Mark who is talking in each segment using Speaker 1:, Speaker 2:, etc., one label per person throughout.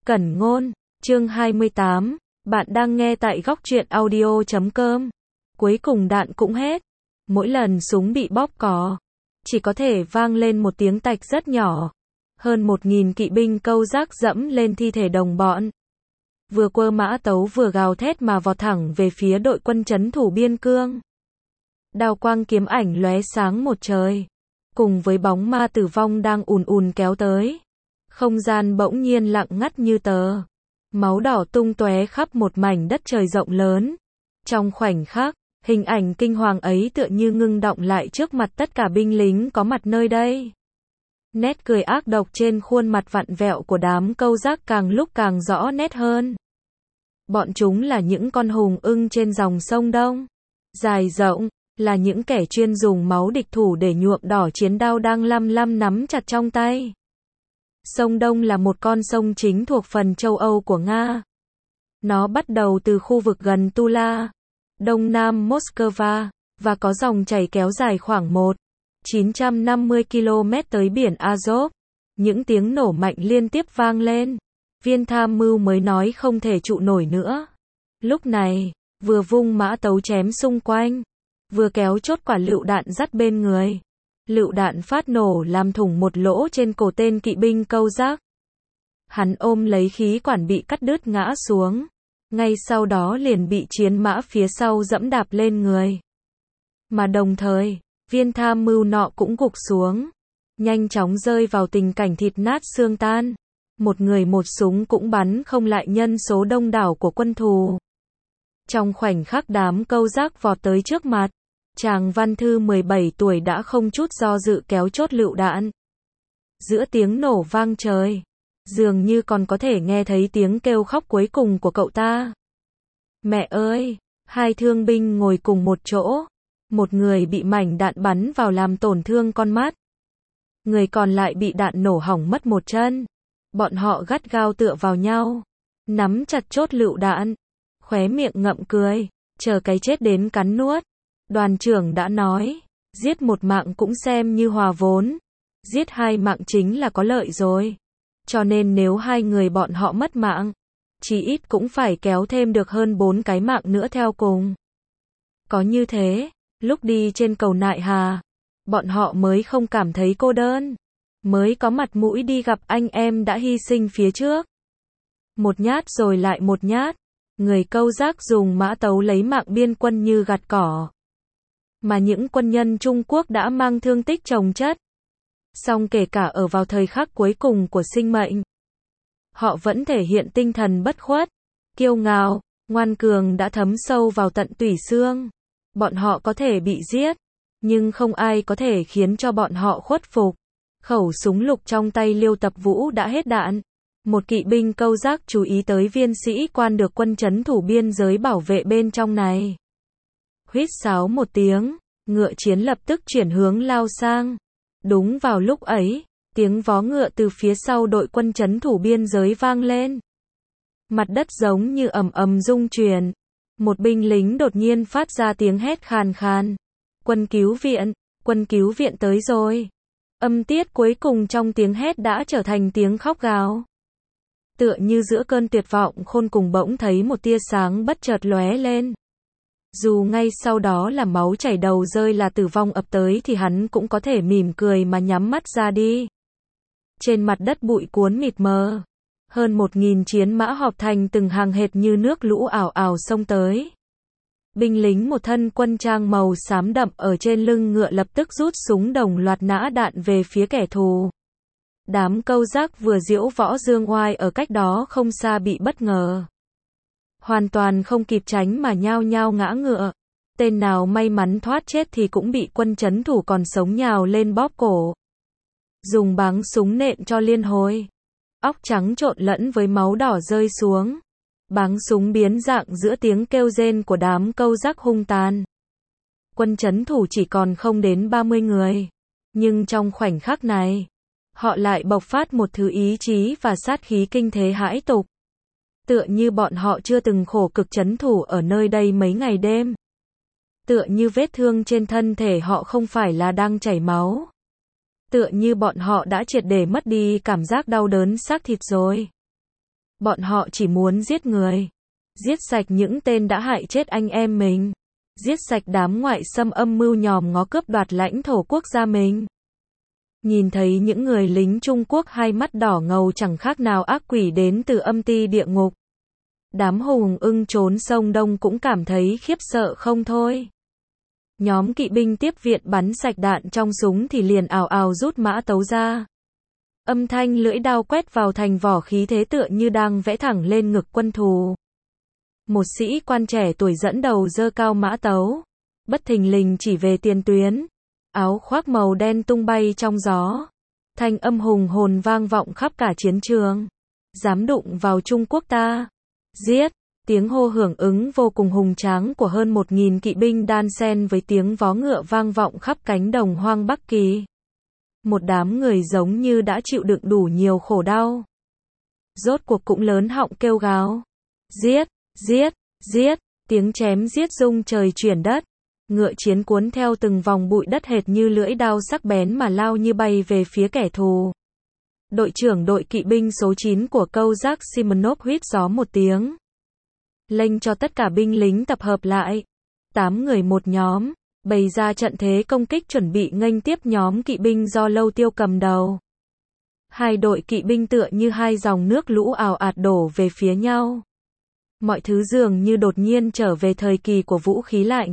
Speaker 1: Cẩn Ngôn, chương 28, bạn đang nghe tại góc truyện audio.com. Cuối cùng đạn cũng hết. Mỗi lần súng bị bóp cò, chỉ có thể vang lên một tiếng tạch rất nhỏ. Hơn 1.000 kỵ binh câu rác dẫm lên thi thể đồng bọn. Vừa quơ mã tấu vừa gào thét mà vọt thẳng về phía đội quân trấn thủ biên cương. Đao quang kiếm ảnh lóe sáng một trời. Cùng với bóng ma tử vong đang ùn ùn kéo tới. Không gian bỗng nhiên lặng ngắt như tờ. Máu đỏ tung tóe khắp một mảnh đất trời rộng lớn. Trong khoảnh khắc, hình ảnh kinh hoàng ấy tựa như ngưng đọng lại trước mặt tất cả binh lính có mặt nơi đây. Nét cười ác độc trên khuôn mặt vặn vẹo của đám câu rác càng lúc càng rõ nét hơn. Bọn chúng là những con hùng ưng trên dòng sông Đông. Dài rộng, là những kẻ chuyên dùng máu địch thủ để nhuộm đỏ chiến đao đang lăm lăm nắm chặt trong tay. Sông Đông là một con sông chính thuộc phần châu Âu của Nga. Nó bắt đầu từ khu vực gần Tula, đông nam Moscow, và có dòng chảy kéo dài khoảng 1,950 km tới biển Azov. Những tiếng nổ mạnh liên tiếp vang lên. Viên tham mưu mới nói không thể trụ nổi nữa. Lúc này, vừa vung mã tấu chém xung quanh, vừa kéo chốt quả lựu đạn dắt bên người. Lựu đạn phát nổ làm thủng một lỗ trên cổ tên kỵ binh câu rác. Hắn ôm lấy khí quản bị cắt đứt ngã xuống. Ngay sau đó liền bị chiến mã phía sau dẫm đạp lên người. Mà đồng thời, viên tham mưu nọ cũng gục xuống. Nhanh chóng rơi vào tình cảnh thịt nát xương tan. Một người một súng cũng bắn không lại nhân số đông đảo của quân thù. Trong khoảnh khắc đám câu rác vọt tới trước mặt, chàng Văn Thư 17 tuổi đã không chút do dự kéo chốt lựu đạn. Giữa tiếng nổ vang trời, dường như còn có thể nghe thấy tiếng kêu khóc cuối cùng của cậu ta. Mẹ ơi! Hai thương binh ngồi cùng một chỗ. Một người bị mảnh đạn bắn vào làm tổn thương con mắt. Người còn lại bị đạn nổ hỏng mất một chân. Bọn họ gắt gao tựa vào nhau, nắm chặt chốt lựu đạn, khóe miệng ngậm cười, chờ cái chết đến cắn nuốt. Đoàn trưởng đã nói, giết một mạng cũng xem như hòa vốn, giết hai mạng chính là có lợi rồi. Cho nên nếu hai người bọn họ mất mạng, chí ít cũng phải kéo thêm được hơn 4 cái mạng nữa theo cùng. Có như thế, lúc đi trên cầu Nại Hà, bọn họ mới không cảm thấy cô đơn, mới có mặt mũi đi gặp anh em đã hy sinh phía trước. Một nhát rồi lại một nhát, người câu rác dùng mã tấu lấy mạng biên quân như gặt cỏ. Mà những quân nhân Trung Quốc đã mang thương tích chồng chất. Song kể cả ở vào thời khắc cuối cùng của sinh mệnh, họ vẫn thể hiện tinh thần bất khuất, kiêu ngạo, ngoan cường đã thấm sâu vào tận tủy xương. Bọn họ có thể bị giết, nhưng không ai có thể khiến cho bọn họ khuất phục. Khẩu súng lục trong tay Liêu Tập Vũ đã hết đạn. Một kỵ binh câu rác chú ý tới viên sĩ quan được quân trấn thủ biên giới bảo vệ bên trong này. Huýt sáo một tiếng, ngựa chiến lập tức chuyển hướng lao sang. Đúng vào lúc ấy, tiếng vó ngựa từ phía sau đội quân trấn thủ biên giới vang lên. Mặt đất giống như ầm ầm rung chuyển. Một binh lính đột nhiên phát ra tiếng hét khàn khàn. Quân cứu viện tới rồi. Âm tiết cuối cùng trong tiếng hét đã trở thành tiếng khóc gào. Tựa như giữa cơn tuyệt vọng khôn cùng bỗng thấy một tia sáng bất chợt lóe lên. Dù ngay sau đó là máu chảy đầu rơi là tử vong ập tới thì hắn cũng có thể mỉm cười mà nhắm mắt ra đi. Trên mặt đất bụi cuốn mịt mờ. Hơn 1.000 chiến mã họp thành từng hàng hệt như nước lũ ảo ảo xông tới. Binh lính một thân quân trang màu xám đậm ở trên lưng ngựa lập tức rút súng đồng loạt nã đạn về phía kẻ thù. Đám câu rác vừa diễu võ dương oai ở cách đó không xa bị bất ngờ. Hoàn toàn không kịp tránh mà nhao nhao ngã ngựa. Tên nào may mắn thoát chết thì cũng bị quân trấn thủ còn sống nhào lên bóp cổ. Dùng báng súng nện cho liên hồi. Óc trắng trộn lẫn với máu đỏ rơi xuống. Báng súng biến dạng giữa tiếng kêu rên của đám câu rác hung tàn. Quân trấn thủ chỉ còn không đến 30 người. Nhưng trong khoảnh khắc này, họ lại bộc phát một thứ ý chí và sát khí kinh thế hãi tục. Tựa như bọn họ chưa từng khổ cực trấn thủ ở nơi đây mấy ngày đêm. Tựa như vết thương trên thân thể họ không phải là đang chảy máu. Tựa như bọn họ đã triệt để mất đi cảm giác đau đớn xác thịt rồi. Bọn họ chỉ muốn giết người. Giết sạch những tên đã hại chết anh em mình. Giết sạch đám ngoại xâm âm mưu nhòm ngó cướp đoạt lãnh thổ quốc gia mình. Nhìn thấy những người lính Trung Quốc hai mắt đỏ ngầu chẳng khác nào ác quỷ đến từ âm ti địa ngục. Đám hùng ưng trốn sông Đông cũng cảm thấy khiếp sợ không thôi. Nhóm kỵ binh tiếp viện bắn sạch đạn trong súng thì liền ào ào rút mã tấu ra. Âm thanh lưỡi đao quét vào thành vỏ khí thế tựa như đang vẽ thẳng lên ngực quân thù. Một sĩ quan trẻ tuổi dẫn đầu giơ cao mã tấu, bất thình lình chỉ về tiền tuyến. Áo khoác màu đen tung bay trong gió. Thanh âm hùng hồn vang vọng khắp cả chiến trường. Dám đụng vào Trung Quốc ta. Giết! Tiếng hô hưởng ứng vô cùng hùng tráng của hơn 1.000 kỵ binh đan xen với tiếng vó ngựa vang vọng khắp cánh đồng hoang Bắc Kỳ. Một đám người giống như đã chịu đựng đủ nhiều khổ đau. Rốt cuộc cũng lớn họng kêu gào. Giết! Giết! Giết! Tiếng chém giết rung trời chuyển đất. Ngựa chiến cuốn theo từng vòng bụi đất hệt như lưỡi đao sắc bén mà lao như bay về phía kẻ thù. Đội trưởng đội kỵ binh số 9 của câu giác Simonov huýt gió một tiếng. Lệnh cho tất cả binh lính tập hợp lại. 8 người một nhóm, bày ra trận thế công kích chuẩn bị nghênh tiếp nhóm kỵ binh do Lâu Tiêu cầm đầu. Hai đội kỵ binh tựa như hai dòng nước lũ ào ạt đổ về phía nhau. Mọi thứ dường như đột nhiên trở về thời kỳ của vũ khí lạnh.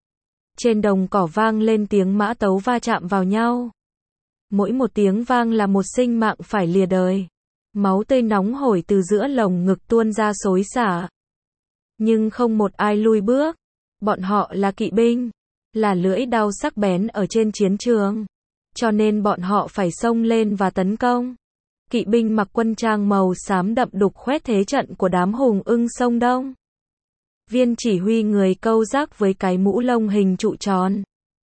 Speaker 1: Trên đồng cỏ vang lên tiếng mã tấu va chạm vào nhau. Mỗi một tiếng vang là một sinh mạng phải lìa đời. Máu tươi nóng hổi từ giữa lồng ngực tuôn ra xối xả. Nhưng không một ai lui bước. Bọn họ là kỵ binh, là lưỡi đao sắc bén ở trên chiến trường. Cho nên bọn họ phải xông lên và tấn công. Kỵ binh mặc quân trang màu xám đậm đục khoét thế trận của đám hùng ưng sông Đông. Viên chỉ huy người câu giác với cái mũ lông hình trụ tròn.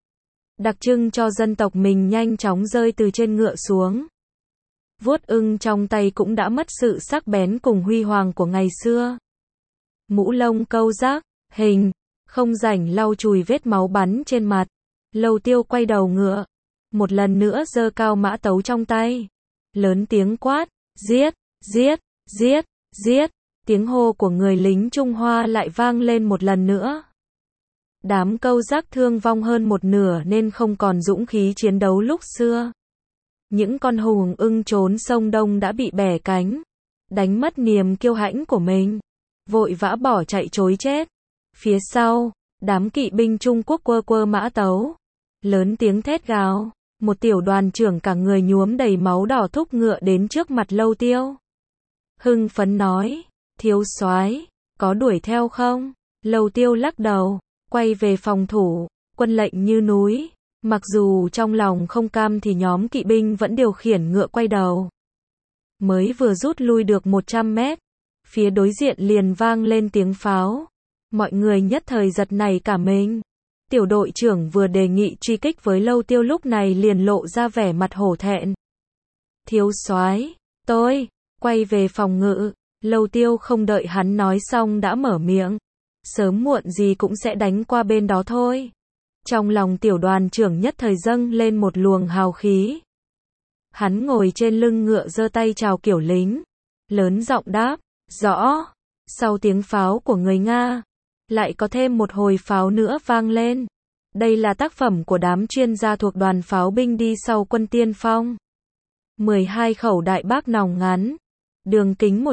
Speaker 1: Đặc trưng cho dân tộc mình nhanh chóng rơi từ trên ngựa xuống. Vuốt ưng trong tay cũng đã mất sự sắc bén cùng huy hoàng của ngày xưa. Mũ lông câu giác, hình, không rảnh lau chùi vết máu bắn trên mặt. Lâu Tiêu quay đầu ngựa. Một lần nữa giơ cao mã tấu trong tay. Lớn tiếng quát, giết, giết, giết, giết. Tiếng hô của người lính Trung Hoa lại vang lên một lần nữa. Đám câu giác thương vong hơn một nửa nên không còn dũng khí chiến đấu lúc xưa. Những con hùng ưng trốn sông Đông đã bị bẻ cánh, đánh mất niềm kiêu hãnh của mình, vội vã bỏ chạy trối chết. Phía sau, đám kỵ binh Trung Quốc quơ quơ mã tấu, lớn tiếng thét gào. Một tiểu đoàn trưởng cả người nhuốm đầy máu đỏ thúc ngựa đến trước mặt Lâu Tiêu. Hưng phấn nói, thiếu soái, có đuổi theo không? Lâu Tiêu lắc đầu, quay về phòng thủ, quân lệnh như núi. Mặc dù trong lòng không cam thì nhóm kỵ binh vẫn điều khiển ngựa quay đầu. Mới vừa rút lui được 100 mét, phía đối diện liền vang lên tiếng pháo. Mọi người nhất thời giật nảy cả mình. Tiểu đội trưởng vừa đề nghị truy kích với Lâu Tiêu lúc này liền lộ ra vẻ mặt hổ thẹn. Thiếu soái, tôi, quay về phòng ngự. Lâu Tiêu không đợi hắn nói xong đã mở miệng. Sớm muộn gì cũng sẽ đánh qua bên đó thôi. Trong lòng tiểu đoàn trưởng nhất thời dâng lên một luồng hào khí. Hắn ngồi trên lưng ngựa giơ tay chào kiểu lính. Lớn giọng đáp, rõ. Sau tiếng pháo của người Nga, lại có thêm một hồi pháo nữa vang lên. Đây là tác phẩm của đám chuyên gia thuộc đoàn pháo binh đi sau quân tiên phong. 12 khẩu đại bác nòng ngắn, đường kính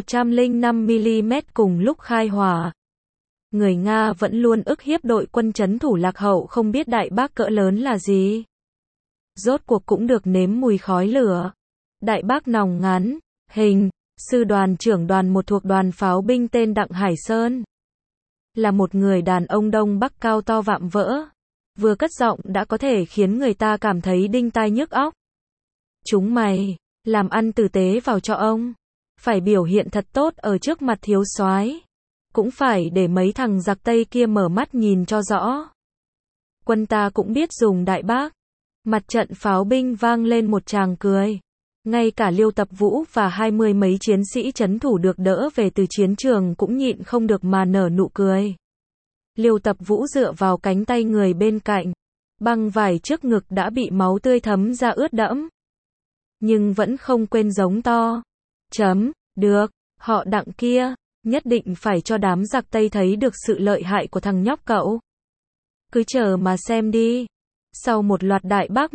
Speaker 1: 105mm cùng lúc khai hỏa. Người Nga vẫn luôn ức hiếp đội quân trấn thủ lạc hậu không biết đại bác cỡ lớn là gì. Rốt cuộc cũng được nếm mùi khói lửa. Đại bác nòng ngắn, hình, sư đoàn trưởng đoàn 1 thuộc đoàn pháo binh tên Đặng Hải Sơn. Là một người đàn ông Đông Bắc cao to vạm vỡ. Vừa cất giọng đã có thể khiến người ta cảm thấy đinh tai nhức óc. Chúng mày, làm ăn tử tế vào cho ông. Phải biểu hiện thật tốt ở trước mặt thiếu soái. Cũng phải để mấy thằng giặc Tây kia mở mắt nhìn cho rõ. Quân ta cũng biết dùng đại bác. Mặt trận pháo binh vang lên một tràng cười. Ngay cả Liêu Tập Vũ và 20 mấy chiến sĩ trấn thủ được đỡ về từ chiến trường cũng nhịn không được mà nở nụ cười. Liêu Tập Vũ dựa vào cánh tay người bên cạnh. Băng vải trước ngực đã bị máu tươi thấm ra ướt đẫm. Nhưng vẫn không quên giống to. Được, Họ Đặng kia, nhất định phải cho đám giặc Tây thấy được sự lợi hại của thằng nhóc cậu. Cứ chờ mà xem đi. Sau một loạt đại bác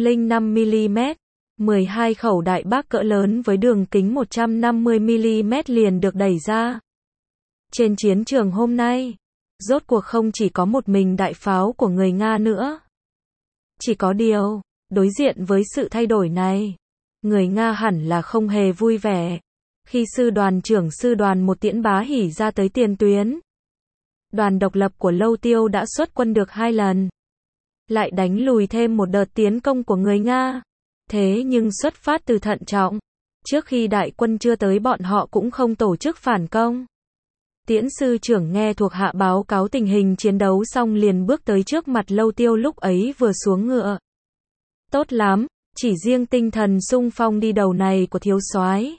Speaker 1: 105mm, 12 khẩu đại bác cỡ lớn với đường kính 150mm liền được đẩy ra. Trên chiến trường hôm nay, rốt cuộc không chỉ có một mình đại pháo của người Nga nữa. Chỉ có điều, đối diện với sự thay đổi này, người Nga hẳn là không hề vui vẻ. Khi sư đoàn trưởng sư đoàn 1 Tiễn Bá Hỷ ra tới tiền tuyến, đoàn độc lập của Lâu Tiêu đã xuất quân được 2 lần. Lại đánh lùi thêm một đợt tiến công của người Nga. Thế nhưng xuất phát từ thận trọng. Trước khi đại quân chưa tới bọn họ cũng không tổ chức phản công. Tiễn sư trưởng nghe thuộc hạ báo cáo tình hình chiến đấu xong liền bước tới trước mặt Lâu Tiêu lúc ấy vừa xuống ngựa. Tốt lắm, chỉ riêng tinh thần xung phong đi đầu này của thiếu soái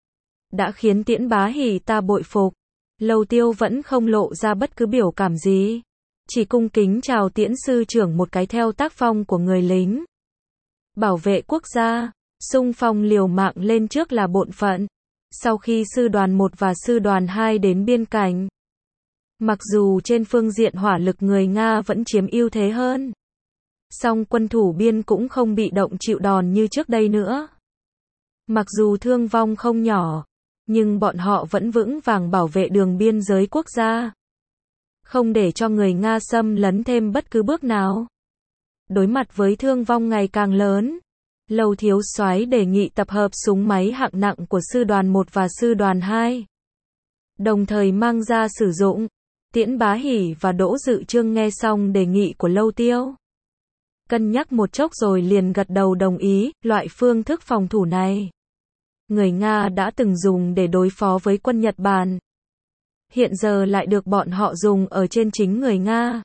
Speaker 1: đã khiến Tiễn Bá Hỷ ta bội phục. Lâu Tiêu vẫn không lộ ra bất cứ biểu cảm gì. Chỉ cung kính chào Tiễn sư trưởng một cái theo tác phong của người lính. Bảo vệ quốc gia, xung phong liều mạng lên trước là bổn phận. Sau khi sư đoàn 1 và sư đoàn 2 đến biên cảnh, mặc dù trên phương diện hỏa lực người Nga vẫn chiếm ưu thế hơn, song quân thủ biên cũng không bị động chịu đòn như trước đây nữa. Mặc dù thương vong không nhỏ, nhưng bọn họ vẫn vững vàng bảo vệ đường biên giới quốc gia, không để cho người Nga xâm lấn thêm bất cứ bước nào. Đối mặt với thương vong ngày càng lớn, Lâu thiếu soái đề nghị tập hợp súng máy hạng nặng của sư đoàn 1 và sư đoàn 2, đồng thời mang ra sử dụng. Tiễn Bá Hỷ và Đỗ Dự Trương nghe xong đề nghị của Lâu Tiêu, cân nhắc một chốc rồi liền gật đầu đồng ý. Loại phương thức phòng thủ này, người Nga đã từng dùng để đối phó với quân Nhật Bản, hiện giờ lại được bọn họ dùng ở trên chính người Nga.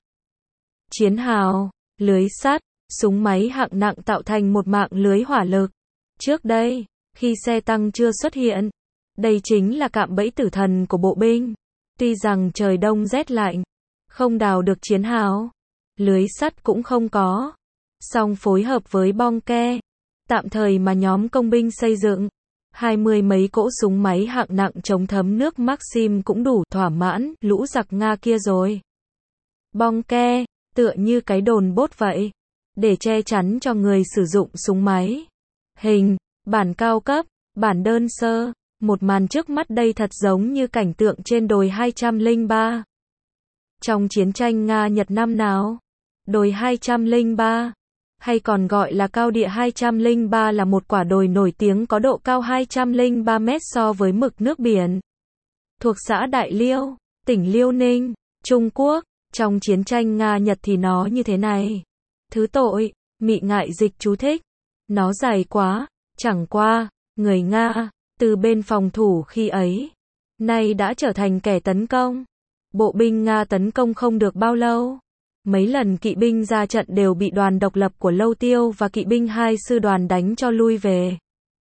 Speaker 1: Chiến hào, lưới sắt, súng máy hạng nặng tạo thành một mạng lưới hỏa lực. Trước đây, khi xe tăng chưa xuất hiện, đây chính là cạm bẫy tử thần của bộ binh. Tuy rằng trời đông rét lạnh, không đào được chiến hào, lưới sắt cũng không có, song phối hợp với bong ke, tạm thời mà nhóm công binh xây dựng, 20 mấy cỗ súng máy hạng nặng chống thấm nước Maxim cũng đủ thỏa mãn lũ giặc Nga kia rồi. Bong ke, tựa như cái đồn bốt vậy, để che chắn cho người sử dụng súng máy. Hình, bản cao cấp, bản đơn sơ, một màn trước mắt đây thật giống như cảnh tượng trên đồi 203. Trong chiến tranh Nga-Nhật năm nào, đồi 203, hay còn gọi là cao địa 203 là một quả đồi nổi tiếng có độ cao 203 mét so với mực nước biển. Thuộc xã Đại Liêu, tỉnh Liêu Ninh, Trung Quốc. Trong chiến tranh Nga-Nhật thì nó như thế này. Thứ tội, Mị Ngại dịch chú thích. Nó dài quá, chẳng qua, người Nga, từ bên phòng thủ khi ấy, nay đã trở thành kẻ tấn công. Bộ binh Nga tấn công không được bao lâu. Mấy lần kỵ binh ra trận đều bị đoàn độc lập của Lâu Tiêu và kỵ binh 2 sư đoàn đánh cho lui về.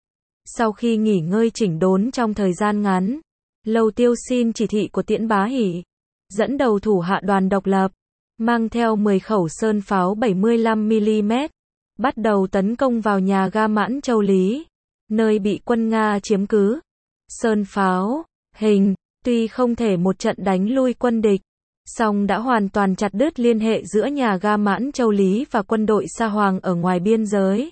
Speaker 1: Sau khi nghỉ ngơi chỉnh đốn trong thời gian ngắn, Lâu Tiêu xin chỉ thị của Tiễn Bá Hỷ, dẫn đầu thủ hạ đoàn độc lập, mang theo 10 khẩu sơn pháo 75mm, bắt đầu tấn công vào nhà ga Mãn Châu Lý, nơi bị quân Nga chiếm cứ. Sơn pháo, hình, tuy không thể một trận đánh lui quân địch, song đã hoàn toàn chặt đứt liên hệ giữa nhà ga Mãn Châu Lý và quân đội Sa Hoàng ở ngoài biên giới.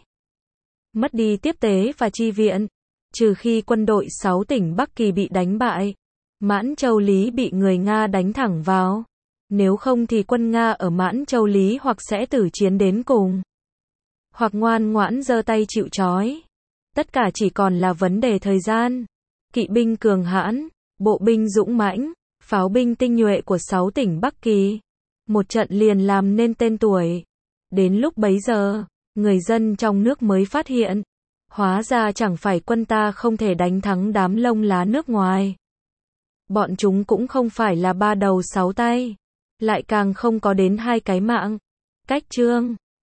Speaker 1: Mất đi tiếp tế và chi viện, trừ khi quân đội 6 tỉnh Bắc Kỳ bị đánh bại, Mãn Châu Lý bị người Nga đánh thẳng vào. Nếu không thì quân Nga ở Mãn Châu Lý hoặc sẽ tử chiến đến cùng, hoặc ngoan ngoãn giơ tay chịu trói. Tất cả chỉ còn là vấn đề thời gian. Kỵ binh cường hãn, bộ binh dũng mãnh, pháo binh tinh nhuệ của 6 tỉnh Bắc Kỳ, một trận liền làm nên tên tuổi. Đến lúc bấy giờ, người dân trong nước mới phát hiện, hóa ra chẳng phải quân ta không thể đánh thắng đám lông lá nước ngoài. Bọn chúng cũng không phải là 3 đầu 6 tay, lại càng không có đến 2 cái mạng. Cách chương